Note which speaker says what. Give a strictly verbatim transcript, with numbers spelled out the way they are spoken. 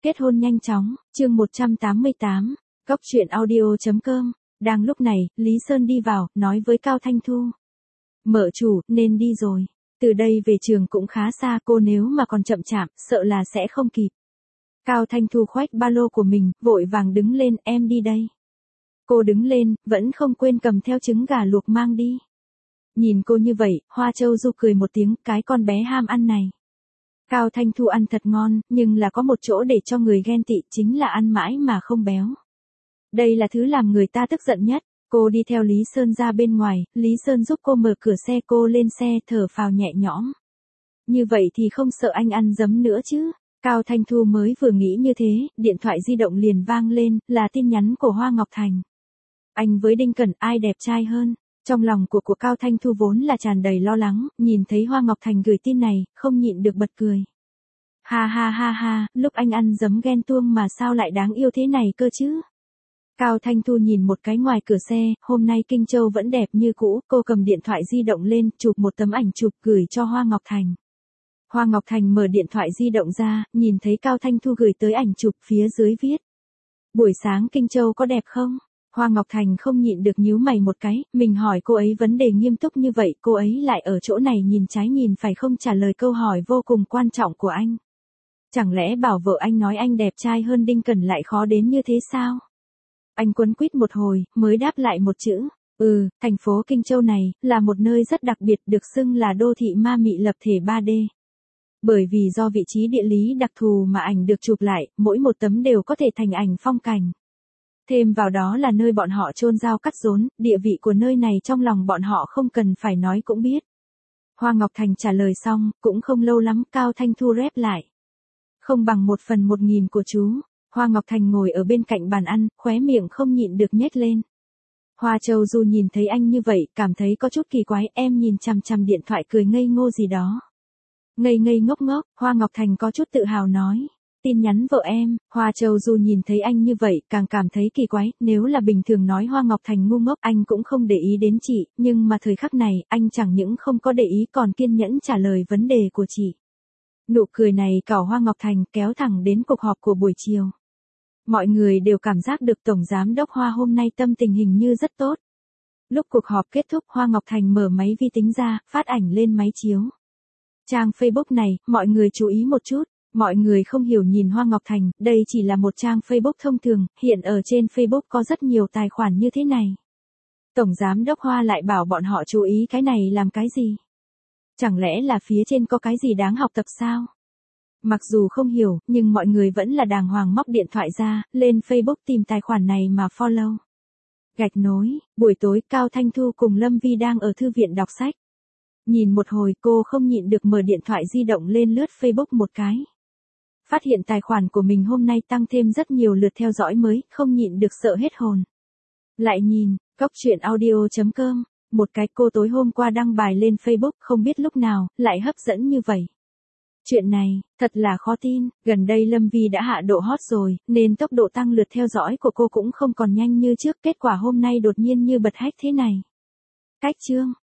Speaker 1: Kết hôn nhanh chóng, chương một trăm tám mươi tám, Cóc truyện audio chấm com. Đang lúc này, Lý Sơn đi vào, nói với Cao Thanh Thu. Mợ chủ, nên đi rồi. Từ đây về trường cũng khá xa, cô nếu mà còn chậm chạp, sợ là sẽ không kịp. Cao Thanh Thu khoách ba lô của mình, vội vàng đứng lên, em đi đây. Cô đứng lên, vẫn không quên cầm theo trứng gà luộc mang đi. Nhìn cô như vậy, Hoa Châu Du cười một tiếng, cái con bé ham ăn này. Cao Thanh Thu ăn thật ngon, nhưng là có một chỗ để cho người ghen tị, chính là ăn mãi mà không béo. Đây là thứ làm người ta tức giận nhất. Cô đi theo Lý Sơn ra bên ngoài, Lý Sơn giúp cô mở cửa xe, cô lên xe thở phào nhẹ nhõm. Như vậy thì không sợ anh ăn dấm nữa chứ. Cao Thanh Thu mới vừa nghĩ như thế, điện thoại di động liền vang lên, là tin nhắn của Hoa Ngọc Thành. Anh với Đinh Cẩn ai đẹp trai hơn? Trong lòng của của Cao Thanh Thu vốn là tràn đầy lo lắng, nhìn thấy Hoa Ngọc Thành gửi tin này, không nhịn được bật cười. Ha ha ha ha, lúc anh ăn dấm ghen tuông mà sao lại đáng yêu thế này cơ chứ? Cao Thanh Thu nhìn một cái ngoài cửa xe, hôm nay Kinh Châu vẫn đẹp như cũ, cô cầm điện thoại di động lên, chụp một tấm ảnh chụp gửi cho Hoa Ngọc Thành. Hoa Ngọc Thành mở điện thoại di động ra, nhìn thấy Cao Thanh Thu gửi tới ảnh chụp, phía dưới viết. Buổi sáng Kinh Châu có đẹp không? Hoa Ngọc Thành không nhịn được nhíu mày một cái, mình hỏi cô ấy vấn đề nghiêm túc như vậy, cô ấy lại ở chỗ này nhìn trái nhìn phải không trả lời câu hỏi vô cùng quan trọng của anh. Chẳng lẽ bảo vợ anh nói anh đẹp trai hơn Đinh Cẩn lại khó đến như thế sao? Anh quấn quýt một hồi, mới đáp lại một chữ. Ừ, thành phố Kinh Châu này, là một nơi rất đặc biệt, được xưng là đô thị ma mị lập thể ba D. Bởi vì do vị trí địa lý đặc thù mà ảnh được chụp lại, mỗi một tấm đều có thể thành ảnh phong cảnh. Thêm vào đó là nơi bọn họ chôn rau cắt rốn, địa vị của nơi này trong lòng bọn họ không cần phải nói cũng biết. Hoa Ngọc Thành trả lời xong, cũng không lâu lắm Cao Thanh Thu rep lại. Không bằng một phần một nghìn của chú. Hoa Ngọc Thành ngồi ở bên cạnh bàn ăn, khóe miệng không nhịn được nhếch lên. Hoa Châu Du nhìn thấy anh như vậy, cảm thấy có chút kỳ quái, em nhìn chằm chằm điện thoại cười ngây ngô gì đó. Ngây ngây ngốc ngốc, Hoa Ngọc Thành có chút tự hào nói. Tin nhắn vợ em. Hoa Châu Du nhìn thấy anh như vậy, càng cảm thấy kỳ quái, nếu là bình thường nói Hoa Ngọc Thành ngu ngốc anh cũng không để ý đến chị, nhưng mà thời khắc này, anh chẳng những không có để ý còn kiên nhẫn trả lời vấn đề của chị. Nụ cười này cào Hoa Ngọc Thành kéo thẳng đến cuộc họp của buổi chiều. Mọi người đều cảm giác được Tổng Giám đốc Hoa hôm nay tâm tình hình như rất tốt. Lúc cuộc họp kết thúc Hoa Ngọc Thành mở máy vi tính ra, phát ảnh lên máy chiếu. Trang Facebook này, mọi người chú ý một chút. Mọi người không hiểu nhìn Hoa Ngọc Thành, đây chỉ là một trang Facebook thông thường, hiện ở trên Facebook có rất nhiều tài khoản như thế này. Tổng Giám đốc Hoa lại bảo bọn họ chú ý cái này làm cái gì? Chẳng lẽ là phía trên có cái gì đáng học tập sao? Mặc dù không hiểu, nhưng mọi người vẫn là đàng hoàng móc điện thoại ra, lên Facebook tìm tài khoản này mà follow. Gạch nối, buổi tối Cao Thanh Thu cùng Lâm Vi đang ở thư viện đọc sách. Nhìn một hồi cô không nhịn được mở điện thoại di động lên lướt Facebook một cái. Phát hiện tài khoản của mình hôm nay tăng thêm rất nhiều lượt theo dõi mới, không nhịn được sợ hết hồn. Lại nhìn, Cóc truyện audio chấm com, một cái cô tối hôm qua đăng bài lên Facebook không biết lúc nào, lại hấp dẫn như vậy. Chuyện này, thật là khó tin, gần đây Lâm Vi đã hạ độ hot rồi, nên tốc độ tăng lượt theo dõi của cô cũng không còn nhanh như trước, kết quả hôm nay đột nhiên như bật hách thế này. Cách chương.